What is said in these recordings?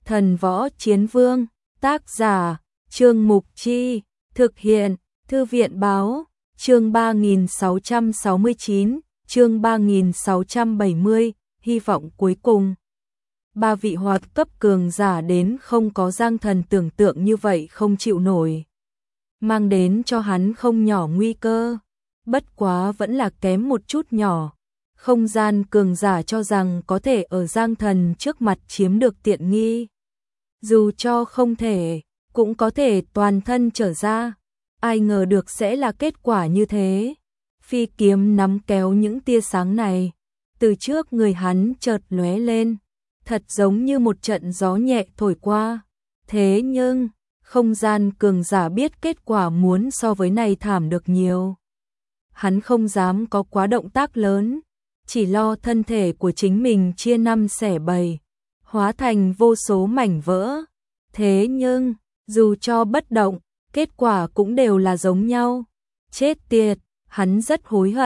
Thần Võ Chiến Vương, tác giả, Trương Mục Chi, thực hiện, Thư viện Báo, chương 3669, chương 3670, hy vọng cuối cùng. Ba vị hoạt cấp cường giả đến không có Giang Thần tưởng tượng như vậy không chịu nổi. Mang đến cho hắn không nhỏ nguy cơ, bất quá vẫn là kém một chút nhỏ. Không gian cường giả cho rằng có thể ở Giang Thần trước mặt chiếm được tiện nghi. Dù cho không thể, cũng có thể toàn thân trở ra. Ai ngờ được sẽ là kết quả như thế. Phi kiếm nắm kéo những tia sáng này. Từ trước người hắn chợt lóe lên. Thật giống như một trận gió nhẹ thổi qua. Thế nhưng, không gian cường giả biết kết quả muốn so với này thảm được nhiều. Hắn không dám có quá động tác lớn. Chỉ lo thân thể của chính mình chia năm xẻ bảy, hóa thành vô số mảnh vỡ. Thế nhưng, dù cho bất động, kết quả cũng đều là giống nhau. Chết tiệt, hắn rất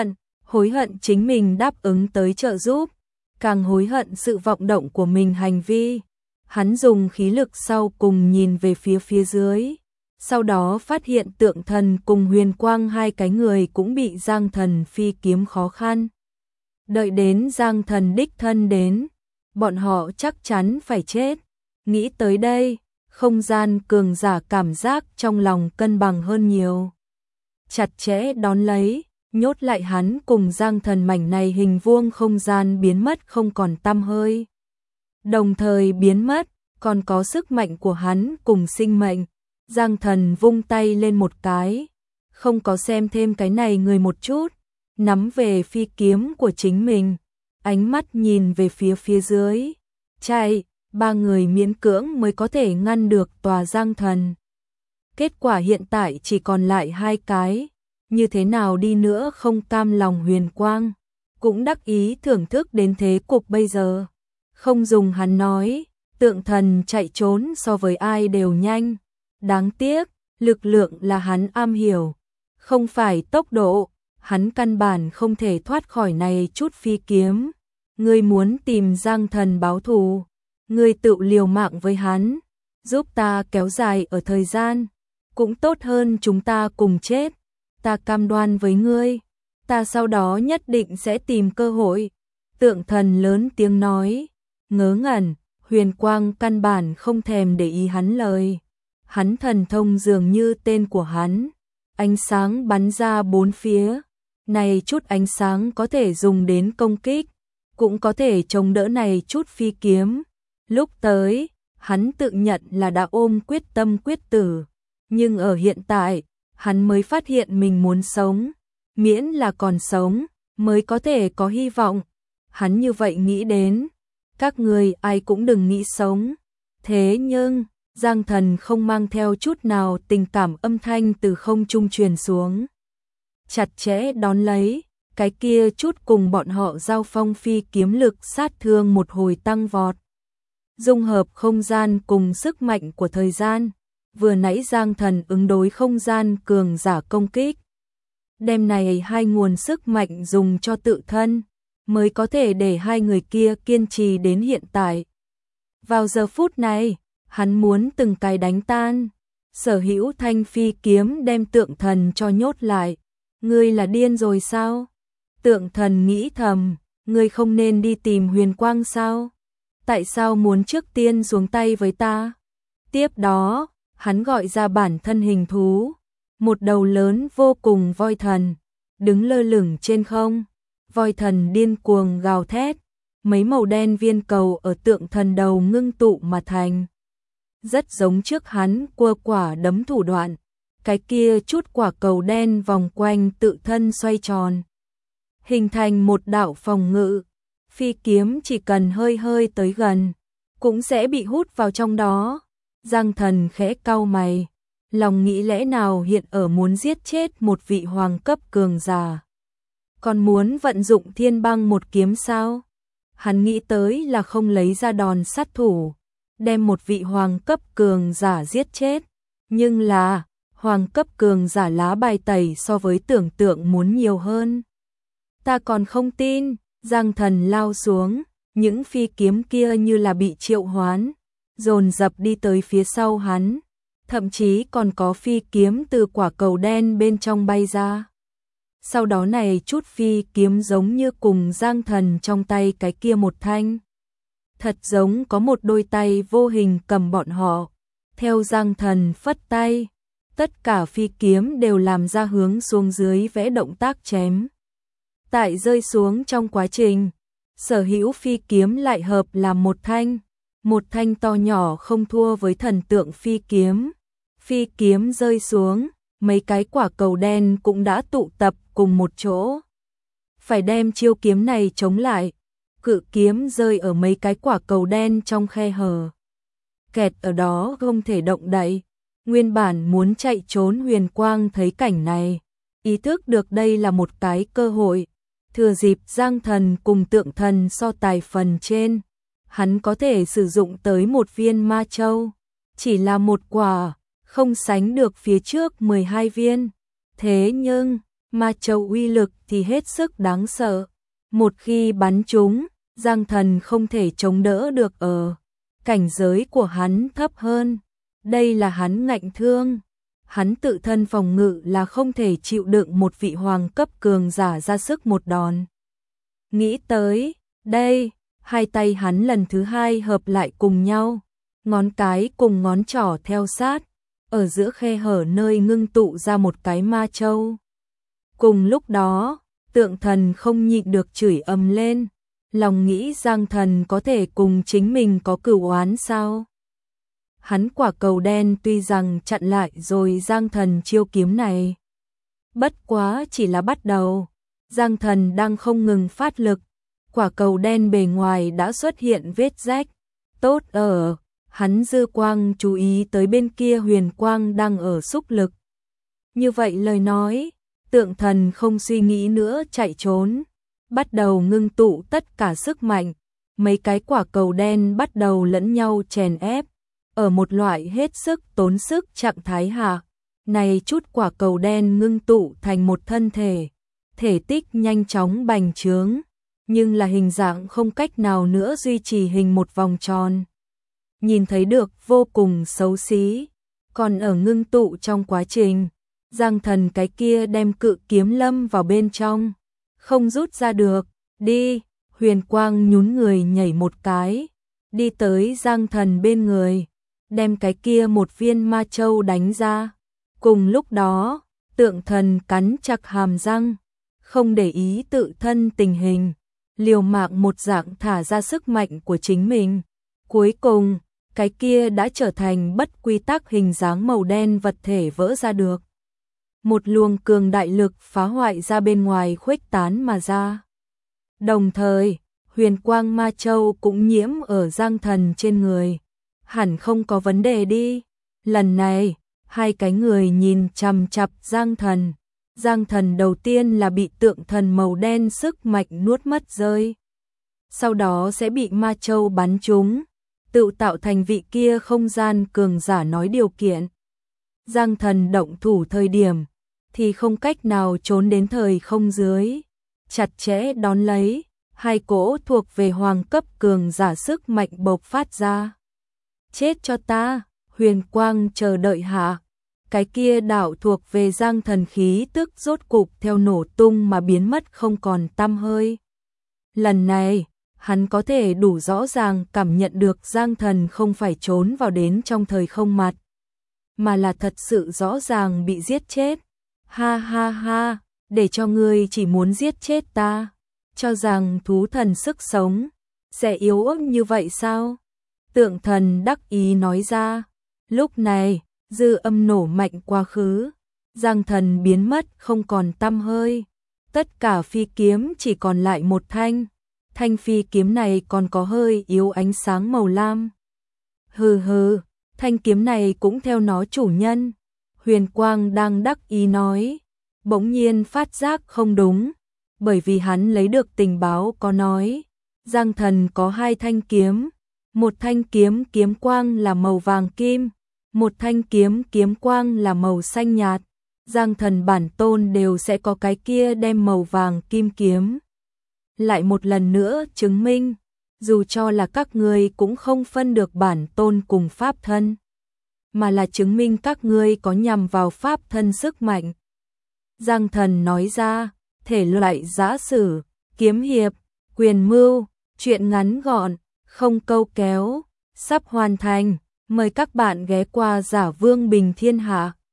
hối hận chính mình đáp ứng tới trợ giúp, càng hối hận sự vọng động của mình hành vi. Hắn dùng khí lực sau cùng nhìn về phía dưới, sau đó phát hiện Tượng Thần cùng Huyền Quang hai cái người cũng bị Giang Thần phi kiếm khó khăn. Đợi đến Giang Thần đích thân đến, bọn họ chắc chắn phải chết. Nghĩ tới đây, không gian cường giả cảm giác trong lòng cân bằng hơn nhiều. Chặt chẽ đón lấy, nhốt lại hắn cùng Giang Thần mảnh này hình vuông không gian biến mất không còn tăm hơi. Đồng thời biến mất, còn có sức mạnh của hắn cùng sinh mệnh. Giang Thần vung tay lên một cái, không có xem thêm cái này người một chút. Nắm về phi kiếm của chính mình, ánh mắt nhìn về phía dưới. Chạy, ba người miễn cưỡng mới có thể ngăn được tòa Giang Thần. Kết quả hiện tại chỉ còn lại hai cái, như thế nào đi nữa không cam lòng Huyền Quang, cũng đắc ý thưởng thức đến thế cục bây giờ. Không dùng hắn nói, Tượng Thần chạy trốn so với ai đều nhanh. Đáng tiếc, lực lượng là hắn am hiểu, không phải tốc độ. Hắn căn bản không thể thoát khỏi này chút phi kiếm. Ngươi muốn tìm Giang Thần báo thù, ngươi tự liều mạng với hắn, giúp ta kéo dài ở thời gian, cũng tốt hơn chúng ta cùng chết. Ta cam đoan với ngươi, ta sau đó nhất định sẽ tìm cơ hội. Tượng Thần lớn tiếng nói, ngớ ngẩn, Huyền Quang căn bản không thèm để ý hắn lời. Hắn thần thông dường như tên của hắn, ánh sáng bắn ra bốn phía. Này chút ánh sáng có thể dùng đến công kích, cũng có thể chống đỡ này chút phi kiếm. Lúc tới, hắn tự nhận là đã ôm quyết tâm quyết tử, nhưng ở hiện tại, hắn mới phát hiện mình muốn sống, miễn là còn sống, mới có thể có hy vọng. Hắn như vậy nghĩ đến, các người ai cũng đừng nghĩ sống. Thế nhưng, Giang Thần không mang theo chút nào tình cảm âm thanh từ không trung truyền xuống. Chặt chẽ đón lấy, cái kia chút cùng bọn họ giao phong phi kiếm lực sát thương một hồi tăng vọt. Dung hợp không gian cùng sức mạnh của thời gian, vừa nãy Giang Thần ứng đối không gian cường giả công kích. Đêm này hai nguồn sức mạnh dùng cho tự thân, mới có thể để hai người kia kiên trì đến hiện tại. Vào giờ phút này, hắn muốn từng cái đánh tan, sở hữu thanh phi kiếm đem Tượng Thần cho nhốt lại. Ngươi là điên rồi sao? Tượng Thần nghĩ thầm, ngươi không nên đi tìm Huyền Quang sao? Tại sao muốn trước tiên xuống tay với ta? Tiếp đó, hắn gọi ra bản thân hình thú, một đầu lớn vô cùng voi thần, đứng lơ lửng trên không. Voi thần điên cuồng gào thét, mấy màu đen viên cầu ở Tượng Thần đầu ngưng tụ mà thành. Rất giống trước hắn cua quả đấm thủ đoạn. Cái kia chút quả cầu đen vòng quanh tự thân xoay tròn, hình thành một đạo phòng ngự. Phi kiếm chỉ cần hơi tới gần, cũng sẽ bị hút vào trong đó. Giang Thần khẽ cau mày, lòng nghĩ lẽ nào hiện ở muốn giết chết một vị hoàng cấp cường giả, còn muốn vận dụng Thiên Băng một kiếm sao? Hắn nghĩ tới là không lấy ra đòn sát thủ, đem một vị hoàng cấp cường giả giết chết, nhưng là hoàng cấp cường giả lá bài tẩy so với tưởng tượng muốn nhiều hơn. Ta còn không tin. Giang Thần lao xuống, những phi kiếm kia như là bị triệu hoán, dồn dập đi tới phía sau hắn, thậm chí còn có phi kiếm từ quả cầu đen bên trong bay ra. Sau đó này chút phi kiếm giống như cùng Giang Thần trong tay cái kia một thanh. Thật giống có một đôi tay vô hình cầm bọn họ. Theo Giang Thần phất tay, tất cả phi kiếm đều làm ra hướng xuống dưới vẽ động tác chém. Tại rơi xuống trong quá trình, sở hữu phi kiếm lại hợp làm một thanh to nhỏ không thua với thần tượng phi kiếm. Phi kiếm rơi xuống, mấy cái quả cầu đen cũng đã tụ tập cùng một chỗ. Phải đem chiêu kiếm này chống lại, cự kiếm rơi ở mấy cái quả cầu đen trong khe hở. Kẹt ở đó không thể động đậy. Nguyên bản muốn chạy trốn Huyền Quang thấy cảnh này, ý thức được đây là một cái cơ hội. Thừa dịp Giang Thần cùng Tượng Thần so tài phần trên, hắn có thể sử dụng tới một viên ma châu. Chỉ là một quả, không sánh được phía trước 12 viên. Thế nhưng, ma châu uy lực thì hết sức đáng sợ. Một khi bắn trúng, Giang Thần không thể chống đỡ được ở. Cảnh giới của hắn thấp hơn. Đây là hắn ngạnh thương. Hắn tự thân phòng ngự là không thể chịu đựng một vị hoàng cấp cường giả ra sức một đòn. Nghĩ tới, đây, hai tay hắn lần thứ hai hợp lại cùng nhau. Ngón cái cùng ngón trỏ theo sát. Ở giữa khe hở nơi ngưng tụ ra một cái ma châu. Cùng lúc đó, Tượng Thần không nhịn được chửi ầm lên. Lòng nghĩ Giang Thần có thể cùng chính mình có cửu oán sao? Hắn quả cầu đen tuy rằng chặn lại rồi Giang Thần chiêu kiếm này. Bất quá chỉ là bắt đầu. Giang Thần đang không ngừng phát lực. Quả cầu đen bề ngoài đã xuất hiện vết rách. Tốt ở, hắn dư quang chú ý tới bên kia Huyền Quang đang ở xúc lực. Như vậy lời nói, Tượng Thần không suy nghĩ nữa chạy trốn. Bắt đầu ngưng tụ tất cả sức mạnh. Mấy cái quả cầu đen bắt đầu lẫn nhau chèn ép. Ở một loại hết sức tốn sức trạng thái hạ, này chút quả cầu đen ngưng tụ thành một thân thể. Thể tích nhanh chóng bành trướng, nhưng là hình dạng không cách nào nữa duy trì hình một vòng tròn. Nhìn thấy được vô cùng xấu xí. Còn ở ngưng tụ trong quá trình, Giang Thần cái kia đem cự kiếm lâm vào bên trong. Không rút ra được, đi, Huyền Quang nhún người nhảy một cái, đi tới Giang Thần bên người, đem cái kia một viên ma châu đánh ra. Cùng lúc đó, Tượng Thần cắn chặt hàm răng, không để ý tự thân tình hình, liều mạng một dạng thả ra sức mạnh của chính mình. Cuối cùng, cái kia đã trở thành bất quy tắc hình dáng màu đen vật thể vỡ ra được. Một luồng cường đại lực phá hoại ra bên ngoài khuếch tán mà ra. Đồng thời, Huyền Quang ma châu cũng nhiễm ở Giang Thần trên người. Hẳn không có vấn đề đi. Lần này, hai cái người nhìn chằm chằm Giang Thần. Giang Thần đầu tiên là bị Tượng Thần màu đen sức mạnh nuốt mất rơi. Sau đó sẽ bị ma châu bắn trúng, tự tạo thành vị kia không gian cường giả nói điều kiện. Giang Thần động thủ thời điểm thì không cách nào trốn đến thời không dưới, chặt chẽ đón lấy, hai cỗ thuộc về hoàng cấp cường giả sức mạnh bộc phát ra. Chết cho ta, Huyền Quang chờ đợi hạ, cái kia đạo thuộc về Giang Thần khí tức rốt cục theo nổ tung mà biến mất không còn tăm hơi. Lần này, hắn có thể đủ rõ ràng cảm nhận được Giang Thần không phải trốn vào đến trong thời không mặt, mà là thật sự rõ ràng bị giết chết. Ha ha ha, để cho ngươi chỉ muốn giết chết ta, cho rằng thú thần sức sống sẽ yếu ớt như vậy sao? Tượng Thần đắc ý nói ra. Lúc này, dư âm nổ mạnh quá khứ, Giang Thần biến mất không còn tăm hơi. Tất cả phi kiếm chỉ còn lại một thanh. Thanh phi kiếm này còn có hơi yếu ánh sáng màu lam. Hừ hừ, thanh kiếm này cũng theo nó chủ nhân. Huyền Quang đang đắc ý nói, bỗng nhiên phát giác không đúng, bởi vì hắn lấy được tình báo có nói, Giang Thần có hai thanh kiếm, một thanh kiếm kiếm quang là màu vàng kim, một thanh kiếm kiếm quang là màu xanh nhạt. Giang Thần bản tôn đều sẽ có cái kia đem màu vàng kim kiếm. Lại một lần nữa chứng minh, dù cho là các ngươi cũng không phân được bản tôn cùng pháp thân, mà là chứng minh các ngươi có nhằm vào pháp thân sức mạnh. Giang Thần nói ra, thể loại giã sử, kiếm hiệp, quyền mưu, truyện ngắn gọn, không câu kéo, sắp hoàn thành, mời các bạn ghé qua Giả Vương Bình Thiên Hạ.